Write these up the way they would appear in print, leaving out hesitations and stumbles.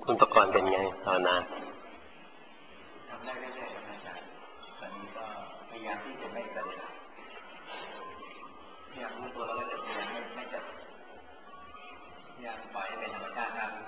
คุณประกรณ์เป็นไงภาวนาทำได้เรื่อยๆอาจารย์ตอนนี้ก็พยายามที่จะไม่ปฏิบัติพยายามรู้ตัวเราไว้แต่พยายามไม่จับพยายามปล่อยให้เป็นธรรมชาติครับ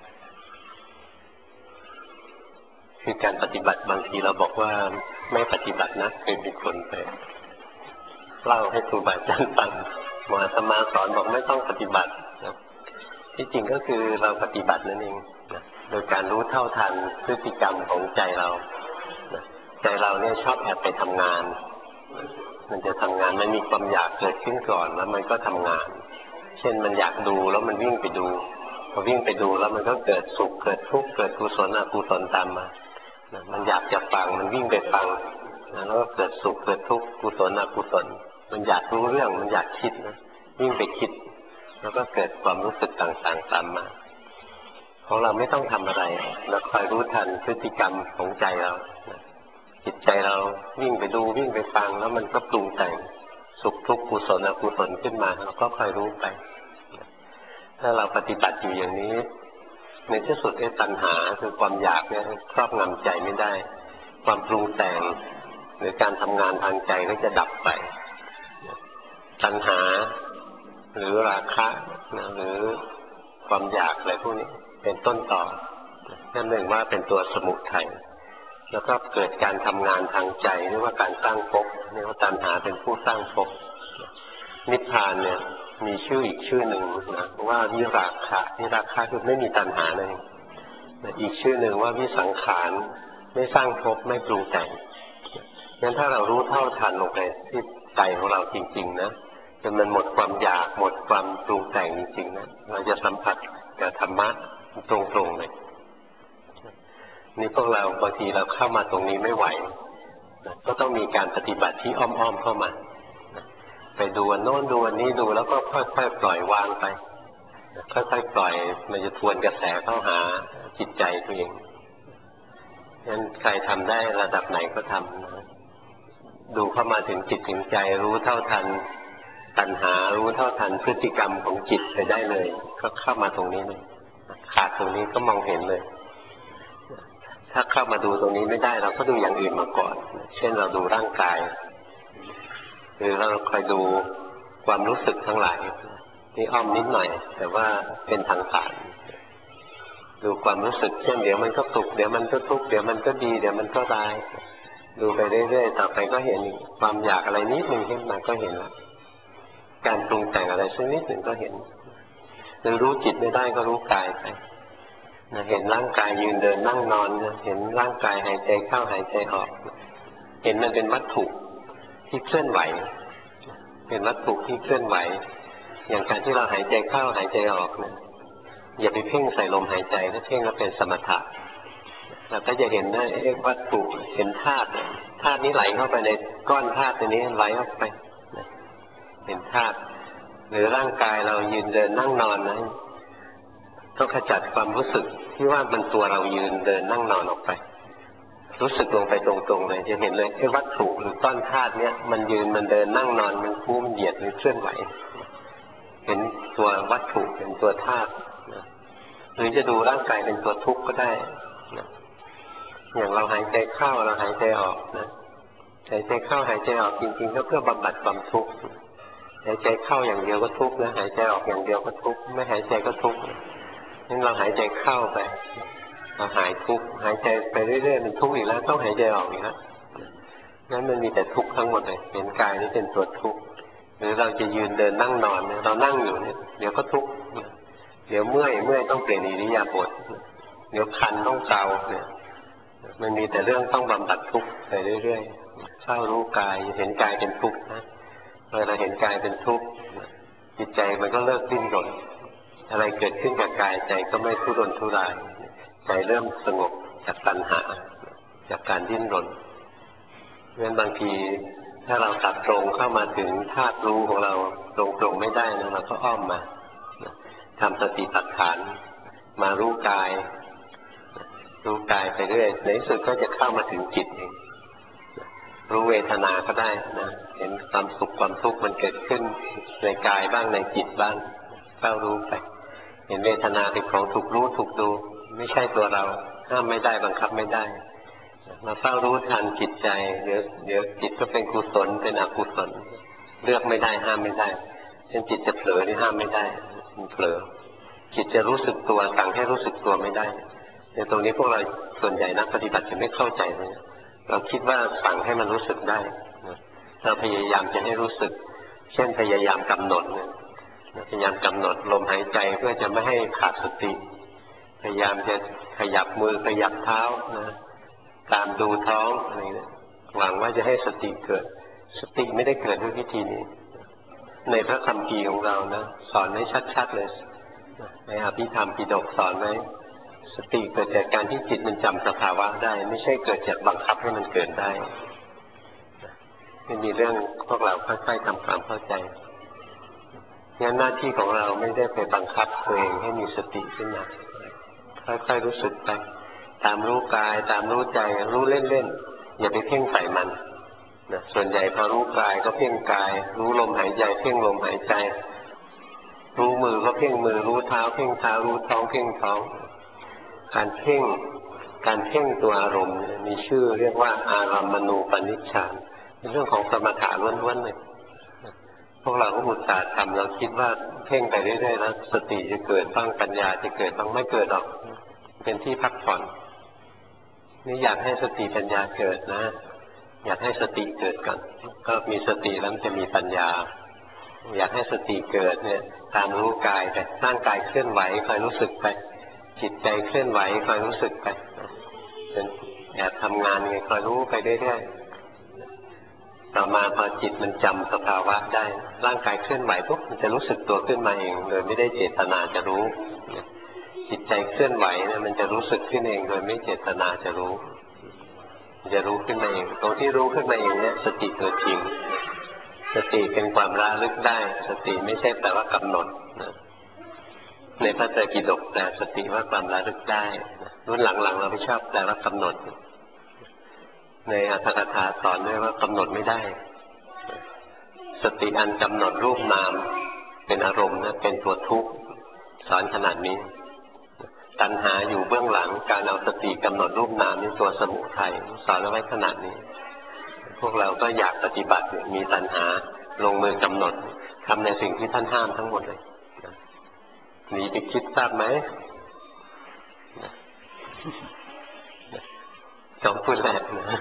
คือการปฏิบัติบางทีเราบอกว่าไม่ปฏิบัตินะเคยมีคนไปเล่าให้ครูบาอาจารย์ฟังหมออาตมาสอนบอกไม่ต้องปฏิบัตินะที่จริงก็คือเราปฏิบัตินั่นเองนะโดยการรู้เท่าทันพฤติกรรมของใจเรานะใจเราเนี่ยชอบแอบไปทำงานมันจะทำงานมันมีความอยากเกิดขึ้นก่อนแล้วมันก็ทำงานเช่นมันอยากดูแล้วมันวิ่งไปดูพอวิ่งไปดูแล้วมันก็เกิดสุขเกิดทุกข์เกิดกุศลอกุศลตามมามันอยากจะฟังมันวิ่งไปฟังแล้วก็เกิดสุขเกิดทุกข์กุศลอกุศลมันอยากรู้เรื่องมันอยากคิดนะวิ่งไปคิดแล้วก็เกิดความรู้สึกต่างๆตามมาของเราไม่ต้องทำอะไรเราคอยรู้ทันพฤติกรรมของใจเราจิตใจเราวิ่งไปดูวิ่งไปฟังแล้วมันก็ปรุงแต่งสุขทุกข์กุศลอกุศลขึ้นมาเราก็คอยรู้ไปถ้าเราปฏิบัติอยู่อย่างนี้ในที่สุดตัณหาคือความอยากเนี่ยครอบงำใจไม่ได้ความปรุงแต่งหรือการทำงานทางใจก็จะดับไปตัณหาหรือราคะหรือความอยากอะไรพวกนี้เป็นต้นต่อนั่นหนึ่งว่าเป็นตัวสมุทัยแล้วก็เกิดการทำงานทางใจเรียกว่าการสร้างภพเรียกว่าตัณหาเป็นผู้สร้างภพนิพพานเนี่ยมีชื่ออีกชื่อหนึ่งนะว่าวิราคะวิราคะคือไม่มีตัณหานั่นเองอีกชื่อหนึ่งว่าวิสังขารไม่สร้างภพไม่ปรุงแต่งงั้นถ้าเรารู้เท่าทันลงไปที่ใจของเราจริงๆนะจนมันหมดความอยากหมดความปรุงแต่งจริงๆนะเราจะสัมผัสกับธรรมะตรงๆเลยนี่พวกเราบางทีเราเข้ามาตรงนี้ไม่ไหวก็ต้องมีการปฏิบัติที่อ้อมๆเข้ามาไปดูอันโน้นดูอันนี้ดูแล้วก็ค่อยๆปล่อยวางไปค่อยๆปล่อยมันจะทวนกระแสเข้าหาจิตใจตัวเองงั้นใครทำได้ระดับไหนก็ทำดูเข้ามาถึงจิตถึงใจรู้เท่าทันตัณหารู้เท่าทันพฤติกรรมของจิตไปได้เลยก็เข้ามาตรงนี้เลยขาดตรงนี้ก็มองเห็นเลยถ้าเข้ามาดูตรงนี้ไม่ได้เราก็ดูอย่างอื่นมาก่อนเช่นเราดูร่างกายหรือเราคอยดูความรู้สึกทั้งหลายนี่อ้อมนิดหน่อยแต่ว่าเป็นทางผ่านดูความรู้สึกเช่นเดี๋ยวมันก็สุขเดี๋ยวมันก็ทุกข์เดี๋ยวมันก็ดีเดี๋ยวมันก็ร้ายดูไปเรื่อยๆต่อไปก็เห็นความอยากอะไรนิดหนึ่งขึ้นมาก็เห็นแล้วการปรุงแต่งอะไรสักนิดหนึ่งก็เห็นหรือรู้จิตไม่ได้ก็รู้กายไปเห็นร่างกายยืนเดินนั่งนอนเห็นร่างกายหายใจเข้าหายใจออกเห็นมันเป็นวัตถุที่เคลื่อนไหวเป็นวัตถุที่เคลื่อนไหวอย่างการที่เราหายใจเข้าหายใจออกเนี่ยอย่าไปเพ่งใส่ลมหายใจถ้าเพ่งแล้วเป็นสมถะเราก็จะเห็นได้วัตถุเห็นธาตุธาตุนี้ไหลเข้าไปในก้อนธาตุตัวนี้ไหลออกไปเห็นธาตุหรือร่างกายเรายืนเดินนั่งนอนนะต้องขจัดความรู้สึกที่ว่ามันตัวเรายืนเดินนั่งนอนออกไปรู้สึกลงไปตรงๆเลยจะเห็นเลยวัตถุหรือก้อนธาตุเนี้ยมันยืนมันเดินนั่งนอนมันคู่มันเหยียดหรือเคลื่อนไหวเห็นตัววัตถุเป็นตัวธาตุหรือจะดูร่างกายเป็นตัวทุกข์ก็ได้อย่างเราหายใจเข้าเราหายใจออกนะหายใจเข้าหายใจออกจริงๆก็เพื่อบำบัดความทุกข์หายใจเข้าอย่างเดียวก็ทุกข์นะหายใจออกอย่างเดียวก็ทุกข์ไม่หายใจก็ทุกข์งั้นเราหายใจเข้าไปเราหายทุกข์หายใจไปเรื่อยๆมันทุกข์อีกแล้วต้องหายใจออกอีกแล้วงั้นมันมีแต่ทุกข์ทั้งหมดเลยเห็นกายนี้เป็นตัวทุกข์หรือเราจะยืนเดินนั่งนอนเนี่ยเรานั่งอยู่เนี่ยเดี๋ยวก็ทุกข์เดี๋ยวเมื่อยต้องเปลี่ยนอิริยาบถเดี๋ยวคันต้องเกาเนี่ยมันมีแต่เรื่องต้องบำบัดทุกข์ไปเรื่อยๆเฝ้ารู้กายเห็นกายเป็นทุกข์นะเวลาเห็นกายเป็นทุกข์จิตใจมันก็เลิกดิ้นรนอะไรเกิดขึ้นกับกายใจก็ไม่ทุรนทุรายใจเริ่มสงบจากตัณหาจากการดิ้นรนเพราะฉะนั้นบางทีถ้าเราตัดตรงเข้ามาถึงธาตุรู้ของเราตรงไม่ได้นะเราก็อ้อมมาทำสติปัฏฐานมารู้กายไปเรื่อยในที่สุดก็จะเข้ามาถึงจิตเองรู้เวทนาก็ได้นะเห็นความสุขความทุกข์มันเกิดขึ้นในกายบ้างในจิตบ้างเฝ้ารู้ไปเห็นเวทนาเป็นของถูกรู้ถูกดูไม่ใช่ตัวเราห้ามไม่ได้บังคับไม่ได้มาเฝ้ารู้ทันจิตใจเดี๋ยวจิตก็เป็นกุศลเป็นอกุศลเลือกไม่ได้ห้ามไม่ได้เช่นจิตจะเผลอนี่ห้ามไม่ได้มันเผลอจิตจะรู้สึกตัวสั่งให้รู้สึกตัวไม่ได้ในตรงนี้พวกเราส่วนใหญ่นักปฏิบัติจะไม่เข้าใจเลยเราคิดว่าสั่งให้มันรู้สึกได้เราพยายามจะให้รู้สึกเช่นพยายามกำหนดพยายามกำหนดลมหายใจเพื่อจะไม่ให้ขาดสติพยายามจะขยับมือขยับเท้านะตามดูท้องอะไรเนี่ยหวังว่าจะให้สติเกิดสติไม่ได้เกิดด้วยวิธีนี้ในพระคัมภีร์ของเรานะสอนไว้ชัดๆเลยในอภิธรรมปิฎกสอนไว้สติเกิดจากการที่จิตมันจำสภาวะได้ไม่ใช่เกิดจากบังคับให้มันเกิดได้ไม่มีเรื่องพวกเราค่อยๆทำความเข้าใจงั้นหน้าที่ของเราไม่ได้ไปบังคับตัวเองให้มีสติขึ้นมาค่อยๆรู้สึกไปตามรู้กายตามรู้ใจรู้เล่นๆอย่าไปเพ่งใส่มันนะส่วนใหญ่พอรู้กายก็เพ่งกายรู้ลมหายใจเพ่งลมหายใจรู้มือก็เพ่งมือรู้เท้าเพ่งเท้ารู้ท้องเพ่งท้องการเพ่งตัวอารมณ์มีชื่อเรียกว่าอารัมมณูปนิชฌานเป็นเรื่องของสมถะล้วนๆเลยพวกเราก็อุตส่าห์ทำเราคิดว่าเพ่งไปเรื่อยๆแล้วสติจะเกิดบ้างปัญญาจะเกิดบ้างไม่เกิดหรอกเป็นที่พักผ่อนนี่อยากให้สติปัญญาเกิดนะอยากให้สติเกิดก่อนก็มีสติแล้วจะมีปัญญาอยากให้สติเกิดเนี่ยตามรู้กายแต่ร่างกายเคลื่อนไหวคอยรู้สึกไปจิตใจเคลื่อนไหวคอยรู้สึกไปเป็นแอบทำงานไงคอยรู้ไปเรื่อยๆต่อมาพอจิตมันจำสภาวะได้ร่างกายเคลื่อนไหวปุ๊บมันจะรู้สึกตัวขึ้นมาเองโดยไม่ได้เจตนาจะรู้จิตใจเคลื่อนไหวเนี่ยมันจะรู้สึกขึ้นเองโดยไม่เจตนาจะรู้จะรู้ขึ้นมาเองตรงที่รู้ขึ้นมาเองเนี่ยสติตัวจริงสติเป็นความระลึกได้สติไม่ใช่แต่ว่ากำหนดในพระไตรปิฎกแต่สติว่าความระลึกได้รุ่นหลังๆเราไม่ชอบแต่ว่ากำหนดในอรรถกถาสอนด้วยว่ากำหนดไม่ได้สติอันกำหนดรูปนามเป็นอารมณ์นะเป็นตัวทุกข์สอนขนาดนี้ตัณหาอยู่เบื้องหลังการเอาสติกำหนดรูปนามนี่ตัวสมุทัยสอนเอาไว้ขนาดนี้พวกเราก็อยากปฏิบัติมีตัณหาลงมือกำหนดทำในสิ่งที่ท่านห้ามทั้งหมดเลยหนีไปคิดทราบไหมจอมพูดแรกนะ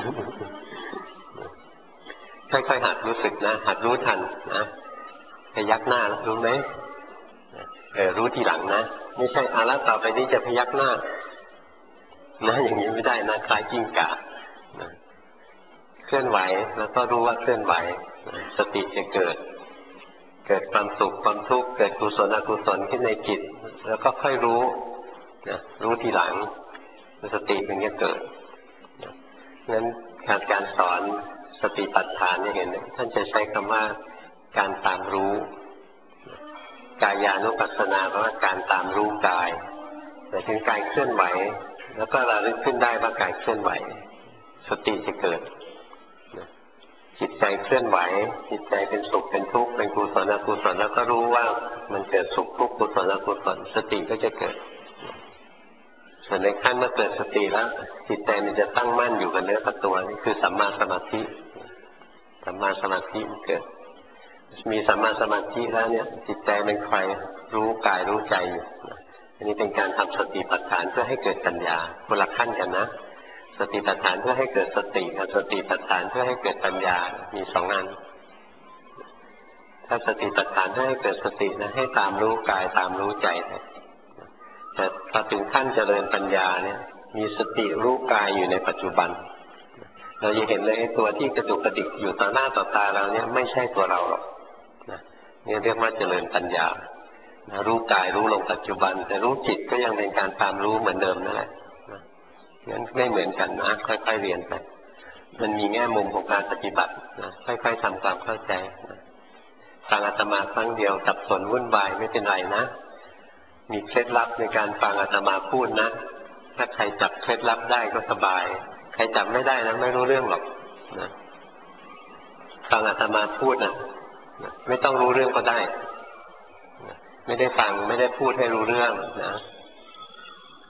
ค่อยๆหัดรู้สึกนะหัดรู้ทันนะพยักหน้ารู้ไหมรู้ทีหลังนะไม่ใช่อาละต่อไปนี้จะพยักหน้านะอย่างนี้ไม่ได้นะคล้ายกิ้งก่าเคลื่อนไหวแล้วก็รู้ว่าเคลื่อนไหวสติจะเกิดความสุขความทุกข์เกิดกุศลอกุศลขึ้นในจิตแล้วก็ค่อยรู้นะรู้ทีหลังสติถึงจะเกิดงั้นการสอนสติปัฏฐานเนี่ยเห็นท่านจะใช้คำว่าการตามรู้กายานุปัสสนาเพราะว่าการตามรู้กายแต่ถึงกายเคลื่อนไหวแล้วก็ระลึกขึ้นได้ว่ากายเคลื่อนไหวสติจะเกิดจิตใจเคลื่อนไหวจิตใจเป็นสุขเป็นทุกข์เป็นกุศลอกุศลแล้วก็รู้ว่ามันเกิดสุขทุกข์กุศลอกุศลสติก็จะเกิดส่วนในขั้นเมื่อเกิดสติแล้วจิตใจมันจะตั้งมั่นอยู่กับเนื้อกับตัวนี่คือสัมมาสมาธิสัมมาสมาธิมันเกิดมีสัมมาสมาธิแล้วเนี่ยจิตใจมันคอยรู้กายรู้ใจอยู่อันนี้เป็นการทำสติปัฏฐานเพื่อให้เกิดปัญญาคนละขั้นกันนะสติปัฏฐานเพื่อให้เกิดสติกับสติปัฏฐานเพื่อให้เกิดปัญญามีสองอันถ้าสติปัฏฐานเพื่อให้เกิดสตินะให้ตามรู้กายตามรู้ใจแต่พอถึงขั้นเจริญปัญญาเนี่ยมีสติรู้กายอยู่ในปัจจุบันเราจะเห็นเลยไอ้ตัวที่กระดุกกระดิกอยู่ต่อหน้าต่อตาเราเนี่ยไม่ใช่ตัวเราหรอกนี่เรียกว่าเจริญปัญญารู้กายรู้ลงปัจจุบันแต่รู้จิตก็ยังเป็นการตามรู้เหมือนเดิมนั่นแหละงั้นไม่เหมือนกันนะค่อยๆเรียนไปมันมีแง่มุมของการปฏิบัตินะค่อยๆทำความเข้าใจฟังอาตมาครั้งเดียวสับสนวุ่นวายไม่เป็นไรนะมีเคล็ดลับในการฟังอาตมาพูดนะถ้าใครจับเคล็ดลับได้ก็สบายใครจับไม่ได้นะไม่รู้เรื่องหรอกนะฟังอาตมาพูดนะไม่ต้องรู้เรื่องก็ได้ไม่ได้ฟังไม่ได้พูดให้รู้เรื่องนะ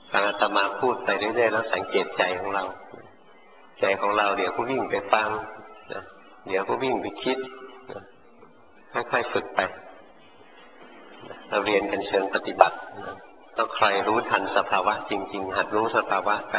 ฟังอาตมาพูดไปเรื่อยๆแล้วสังเกตใจของเราใจของเราเดี๋ยวก็วิ่งไปฟังเดี๋ยวก็วิ่งไปคิดค่อยๆฝึกไปเราเรียนกันเชิงปฏิบัติต้องใครรู้ทันสภาวะจริงๆหัดรู้สภาวะไป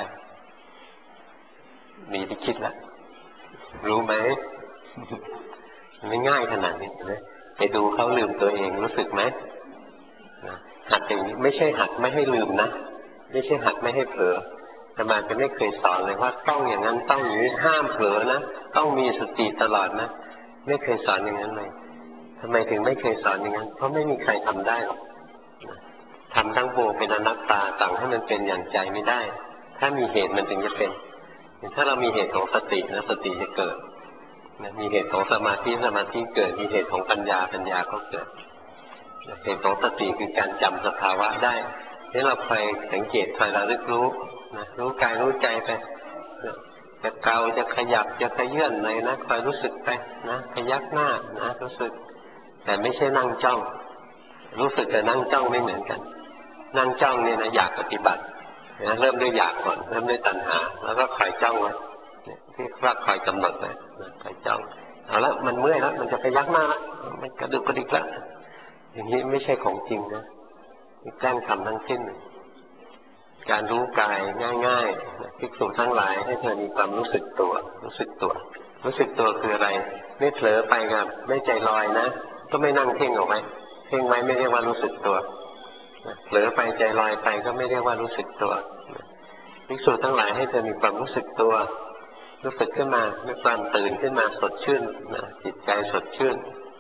มีที่คิดแล้วรู้ไหมไม่ง่ายขนาดนี้นะไปดูเขาลืมตัวเองรู้สึกไหมหัดอย่างนี้ไม่ใช่หัดไม่ให้ลืมนะไม่ใช่หัดไม่ให้เผลออาตมาจะไม่เคยสอนเลยว่าต้องอย่างนั้นต้องอย่างนี้ห้ามเผลอนะต้องมีสติตลอดนะไม่เคยสอนอย่างนั้นเลยทำไมถึงไม่เคยสอนอย่างนั้นเพราะไม่มีใครทำได้หรอกทำทั้งโบเป็นอนัตตาสั่งให้มันเป็นอย่างใจไม่ได้ถ้ามีเหตุมันถึงจะเป็นถ้าเรามีเหตุของสตินะสติจะเกิดมีเหตุของสมาธิเกิดมีเหตุของปัญญาก็เกิดเหตุของสติคือการจำสภาวะได้นี่เราคอยสังเกตคอยระลึกรู้นะรู้กายรู้ใจไปจะเกาจะขยับจะขยื่นอะไรนะคอยรู้สึกไปนะพยักหน้านะรู้สึกแต่ไม่ใช่นั่งจ้องรู้สึกกับนั่งจ้องไม่เหมือนกันนั่งจ้องเนี่ยนะอยากปฏิบัตินะเริ่มด้วยอยากก่อนเริ่มด้วยตัณหาแล้วก็คอยจ้องไว้ที่ว่าคอยกำหนดไว้คอยจ้องเอาละมันเมื่อยแล้วมันจะพยักหน้าแล้วมันกระดุกกระดิกแล้วอย่างนี้ไม่ใช่ของจริงนะแกล้งทำทั้งสิ้นการรู้กายง่ายๆภิกษุทั้งหลายให้เธอมีความรู้สึกตัวรู้สึกตัวคืออะไรไม่เผลอไปกับไม่ใจลอยนะก็ไม่นั่งเพ่งออกไว้เพ่งไว้ไม่เรียกว่ารู้สึกตัวเผลอไปใจลอยไปก็ไม่เรียกว่ารู้สึกตัวภิกษุทั้งหลายให้เธอมีความรู้สึกตัวรู้สึกขึ้นมามีความตื่นขึ้นมาสดชื่นจิตใจสดชื่น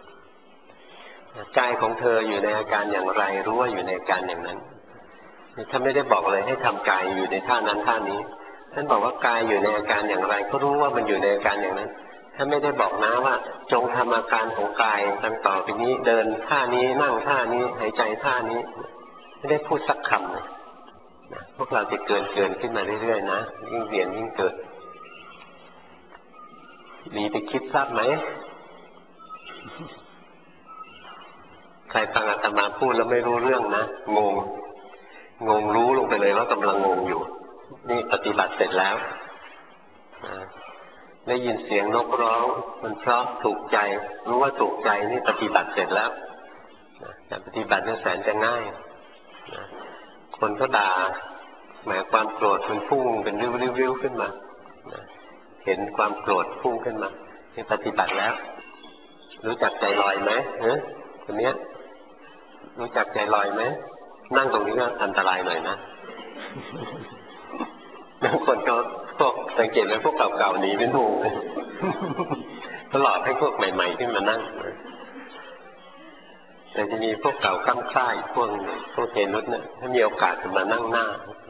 กายของเธออยู่ในอาการอย่างไรรู้ว่าอยู่ในอาการอย่างนั้นท่านไม่ได้บอกเลยให้ทำกายอยู่ในท่านั้นท่านี้ท่านบอกว่ากายอยู่ในอาการอย่างไรก็รู้ว่ามันอยู่ในอาการอย่างนั้นท่านไม่ได้บอกนะว่าจงทำอาการของกายดังต่อไปนี้เดินท่านี้นั่งท่านี้หายใจท่านี้ไม่ได้พูดสักคำเลยพวกเราจะเกินขึ้นมาเรื่อยๆนะยิ่งเรียนยิ่งเกิดดีไปคิดทราบไหมใครฟังอาตมาพูดแล้วไม่รู้เรื่องนะงงรู้ลงไปเลยว่ากำลังงงอยู่นี่ปฏิบัติเสร็จแล้วได้ยินเสียงนกร้องมันเพราะถูกใจรู้ว่าถูกใจนี่ปฏิบัติเสร็จแล้วแต่ปฏิบัตินี่แสนจะง่ายคนก็ด่าหมายความโกรธมันพุ่งเป็นริ้วๆขึ้นมาเห็นความโกรธพุ่งขึ้นมานี่ปฏิบัติแล้วรู้จักใจลอยไหมคนเนี้ยรู้จักใจลอยไหมนั่งตรงนี้ก็อันตรายหน่อยนะบางคนก็พวกสังเกตไหมพวกเก่าๆหนีเป็นหมู่ตลอดให้พวกใหม่ๆขึ้นมานั่งแต่จะมีพวกเก่าข้ามคล้ายพวกเฮนุสเนี่ยถ้ามีโอกาสจะมานั่งหน้า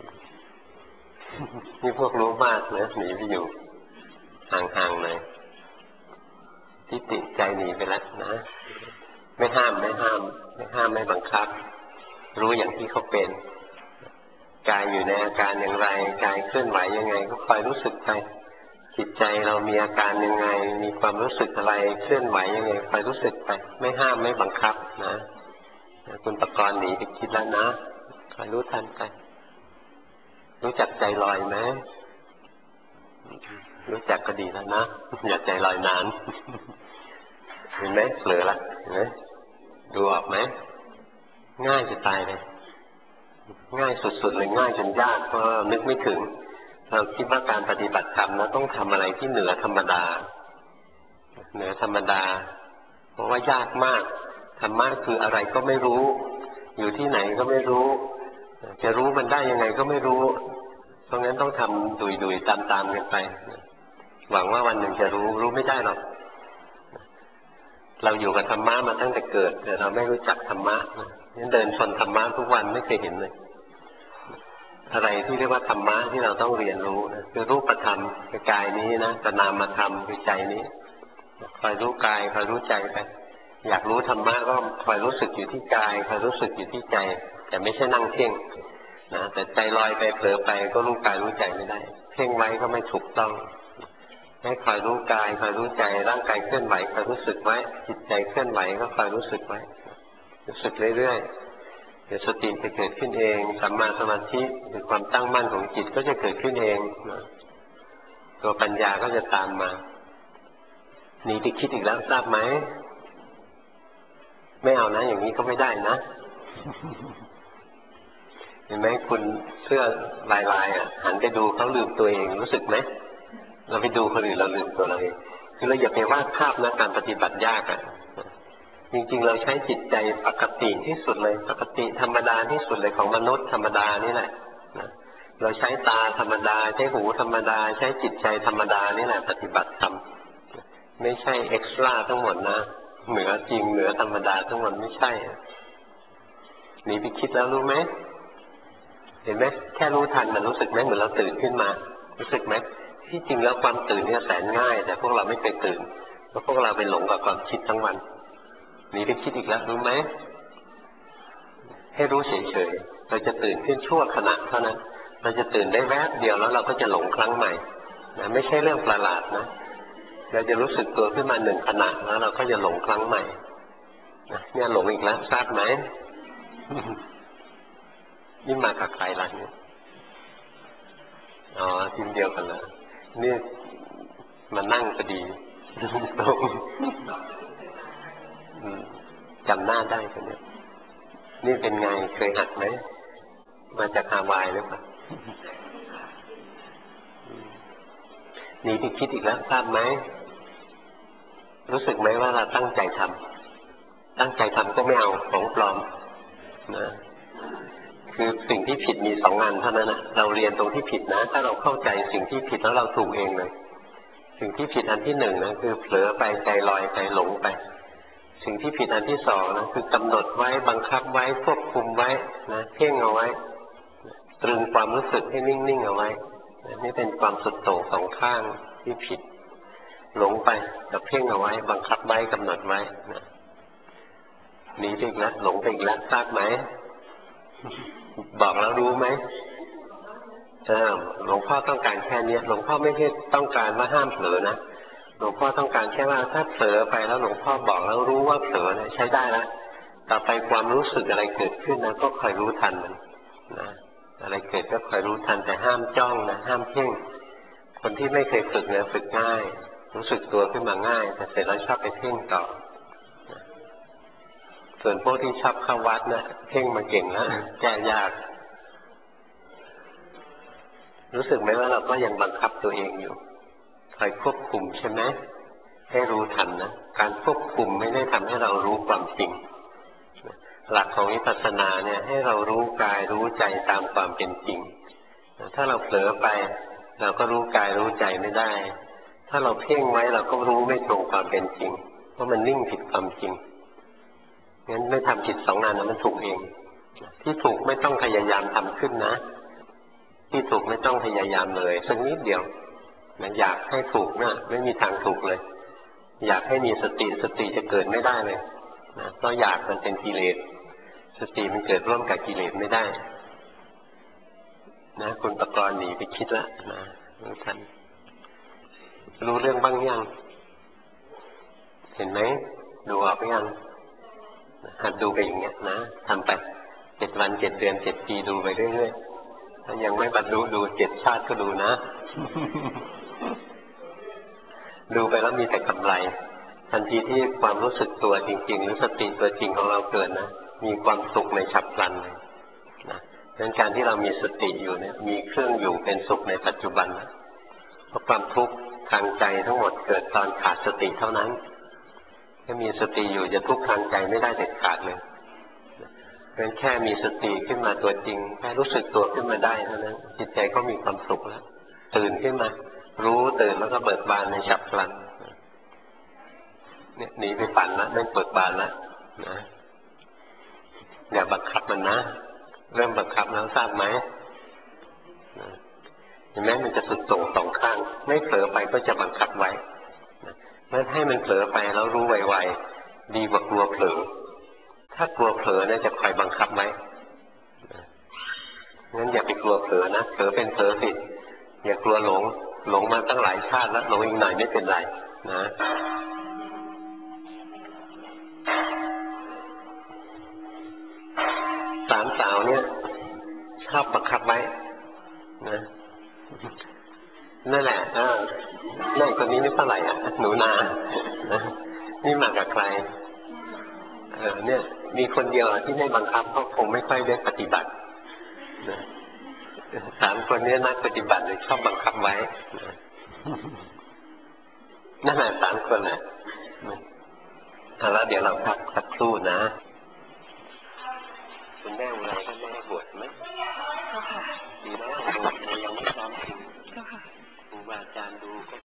นี่พวกรู้มากนะหนีไปอยู่ห่างๆหน่อยทิฏฐิใจหนีไปแล้วนะไม่ห้ามไม่บังคับรู้อย่างที่เขาเป็นกายอยู่ในอาการอย่างไรกายเคลื่อนไหวยังไงก็คอยรู้สึกไปจิตใจเรามีอาการยังไงมีความรู้สึกอะไรเคลื่อนไหวยังไงคอยรู้สึกไปไม่ห้ามไม่บังคับนะคุณปกรณ์หนีไปคิดแล้วนะคอยรู้ทันไปรู้จักใจลอยไหมรู้จักก็ดีแล้วนะอย่าใจลอยนานเห็นไหมเผลอละเห็นไหมดูออกไหมง่ายจะตายเลยง่ายสุดๆเลยง่ายจนยากเพราะนึกไม่ถึงเราคิดว่าการปฏิบัติธรรมนะต้องทำอะไรที่เหนือธรรมดาเพราะว่ายากมากธรรมะคืออะไรก็ไม่รู้อยู่ที่ไหนก็ไม่รู้จะรู้มันได้ยังไงก็ไม่รู้เพราะงั้นต้องทำดุยๆตามๆกันไปหวังว่าวันหนึ่งจะรู้ไม่ได้หรอกเราอยู่กับธรรมะมาตั้งแต่เกิดแต่เราไม่รู้จักธรรมะงั้นเดินชนธรรมะทุกวันไม่เคยเห็นเลยอะไรที่เรียกว่าธรรมะที่เราต้องเรียนรู้นะคือรูปธรรมคือกายนี้นะกับนามธรรมคือใจนี้คอยรู้กายคอยรู้ใจไปอยากรู้ธรรมะก็คอยรู้สึกอยู่ที่กายคอยรู้สึกอยู่ที่ใจแต่ไม่ใช่นั่งเพ่งนะแต่ใจลอยไปเผลอไปก็รู้กายรู้ใจไม่ได้เพ่งไว้ก็ไม่ถูกต้องให้คอยรู้กายคอยรู้ใจร่างกายเคลื่อนไหวคอยรู้สึกไว้จิตใจเคลื่อนไหวก็คอยรู้สึกไว้รู้สึกเรื่อยๆดี๋ยวสติจะเกิดขึ้นเองสัมมาสมาธิคือความตั้งมั่นของจิตก็จะเกิดขึ้นเองนะตัวปัญญาก็จะตามมาหนีไปคิดอีกแล้วทราบไหมไม่เอานะอย่างนี้ก็ไม่ได้นะเห็นไหมคุณเสื้อลายๆหันไปดูเขาลืมตัวเองรู้สึกไหมเราไปดูคนอื่นเราลืมตัวเราเองคือเราอย่าไปวาดภาพนะการปฏิบัติยากจริงๆเราใช้จิตใจปกติที่สุดเลยปกติธรรมดาที่สุดเลยของมนุษย์ธรรมดานี่แหละเราใช้ตาธรรมดาใช้หูธรรมดาใช้จิตใจธรรมดานี่แหละปฏิบัติธรรมไม่ใช่เอ็กซ์ตร้าทั้งหมดนะเหนือจริงเหนือธรรมดาทั้งหมดไม่ใช่หนีไปคิดแล้วรู้ไหมเห็นไหมแค่รู้ทันมันรู้สึกไหมเหมือนเราตื่นขึ้นมารู้สึกไหมที่จริงแล้วความตื่นเนี่ยแสนง่ายแต่พวกเราไม่เคยตื่นเพราะพวกเราไปหลงกับความคิดทั้งวันหนีไปคิดอีกแล้วรู้ไหมให้รู้เฉยๆเราจะตื่นขึ้นชั่วขณะเท่านั้นเราจะตื่นได้แวบเดียวแล้วเราก็จะหลงครั้งใหม่นะไม่ใช่เรื่องประหลาดนะเราจะรู้สึกตัวขึ้นมาหนึ่งขณะแล้วเราก็จะหลงครั้งใหม่นะเนี่ยหลงอีกแล้วทราบไหม นี่มากับใครล่ะเนี่ยอ๋อทีมเดียวกันเหรอนี่มานั่งพอดีตรงจำหน้าได้กันเนี่ยนี่เป็นไงเคยหัดไหมมาจากฮาวายหรือเปล่าหนีไปคิดอีกแล้วทราบไหมรู้สึกไหมว่าเราตั้งใจทำตั้งใจทำก็ไม่เอาของปลอมนะคือสิ่งที่ผิดมีสองอันเท่านั้นนะเราเรียนตรงที่ผิดนะถ้าเราเข้าใจสิ่งที่ผิดแล้วเราถูกเองเลยสิ่งที่ผิดอันที่หนึ่งนะคือเผลอไปใจลอยไปหลงไปสิ่งที่ผิดอันที่สองนะคือกำหนดไว้บังคับไว้ควบคุมไว้นะเพ่งเอาไว้ตรึงความรู้สึกให้นิ่งๆเอาไว้นี่เป็นความสุดโต่งสองข้างที่ผิดหลงไปกับเพ่งเอาไว้บังคับไว้กำหนดไว้นะหนีไปอีกแล้วหลงไปอีกแล้วทราบไหมบอกแล้วรู้ไหมหลวงพ่อต้องการแค่นี้หลวงพ่อไม่ใช่ต้องการว่าห้ามเผลอนะหลวงพ่อต้องการแค่ว่าถ้าเผลอไปแล้วหลวงพ่อบอกแล้วรู้ว่าเผลอเนี่ยใช้ได้แล้วต่อไปความรู้สึกอะไรเกิดขึ้นนะก็คอยรู้ทันมันนะอะไรเกิดก็คอยรู้ทันแต่ห้ามจ้องนะห้ามเพ่งคนที่ไม่เคยฝึกเนี่ยฝึกง่ายรู้สึกตัวขึ้นมาง่ายแต่เสร็จแล้วชอบไปเพ่งต่อส่วนพวกที่ชอบเข้าวัดนะเพ่งมาเก่งแล้วแก้ยากรู้สึกไหมว่าเราก็ยังบังคับตัวเองอยู่คอยควบคุมใช่ไหมให้รู้ทันนะการควบคุมไม่ได้ทำให้เรารู้ความจริงหลักของวิปัสสนาเนี่ยให้เรารู้กายรู้ใจตามความเป็นจริงถ้าเราเผลอไปเราก็รู้กายรู้ใจไม่ได้ถ้าเราเพ่งไว้เราก็รู้ไม่ตรงความเป็นจริงเพราะมันนิ่งผิดความจริงงั้นไม่ทำผิดสองงานนะมันถูกเองที่ถูกไม่ต้องพยายามทำขึ้นนะที่ถูกไม่ต้องพยายามเลยสักนิดเดียวนะอยากให้ถูกนะไม่มีทางถูกเลยอยากให้มีสติสติจะเกิดไม่ได้เลยนะเพราะอยากมันเป็นกิเลสสติมันเกิดร่วมกับกิเลสไม่ได้นะคุณตะกรหนีไปคิดแล้วนะรู้ทันรู้เรื่องบ้างยังเห็นไหมดูออกหรือยังหัดดูไปอย่างเงี้ยนะทำไป7 วัน 7 เดือน 7 ปีดูไปเรื่อยๆถ้ายังไม่บรรลุดู7 ชาติก็ดูนะ ดูไปแล้วมีแต่กำไรทันทีที่ความรู้สึกตัวจริงๆหรือสติตัวจริงของเราเกิดนะมีความสุขในฉับพลันเลยนะดังนั้นการที่เรามีสติอยู่เนี่ยมีเครื่องอยู่เป็นสุขในปัจจุบันนะเพราะความทุกข์ทางใจทั้งหมดเกิดตอนขาดสติเท่านั้นถ้ามีสติอยู่จะทุกข์ทางใจไม่ได้เด็ดขาดเลยเพราะฉะนั้นแค่มีสติขึ้นมาตัวจริงแค่รู้สึกตัวขึ้นมาได้เท่านั้นจิตใจก็มีความสุขแล้วตื่นขึ้นมารู้ตื่นแล้วก็เบิกบานในฉับพลันเนี่ยหนีไปฝันแล้วไม่เบิกบานแล้วนะอย่าบังคับมันนะเริ่มบังคับแล้วทราบไหมเห็นไหมมันจะสุดโต่งสองข้างไม่เผลอไปก็จะบังคับไว้งั้นให้มันเผลอไปแล้วรู้ไวๆดีกว่ากลัวเผลอถ้ากลัวเผลอเนี่ยจะคอยบังคับไว้งั้นอย่าไปกลัวเผลอนะเผลอเป็นเผลอผิดอย่ากลัวหลงหลงมาตั้งหลายชาติแล้วหลงอีกหน่อยไม่เป็นไรนะตาามสาวเนี่ยชอบบังคับไว้นะนั่นแหละนั่นคนนี้ไม่เท่าไหร่อ่ะหนูนานี่มากับใครเนี่ยมีคนเดียวที่ไม่บังคับก็คงไม่ค่อยได้ปฏิบัตินะ3 คนนี้นักปฏิบัติเลยชอบบังคับไว้นั่นแหละ3 คนแหละแล้วเดี๋ยวเราพักสักครู่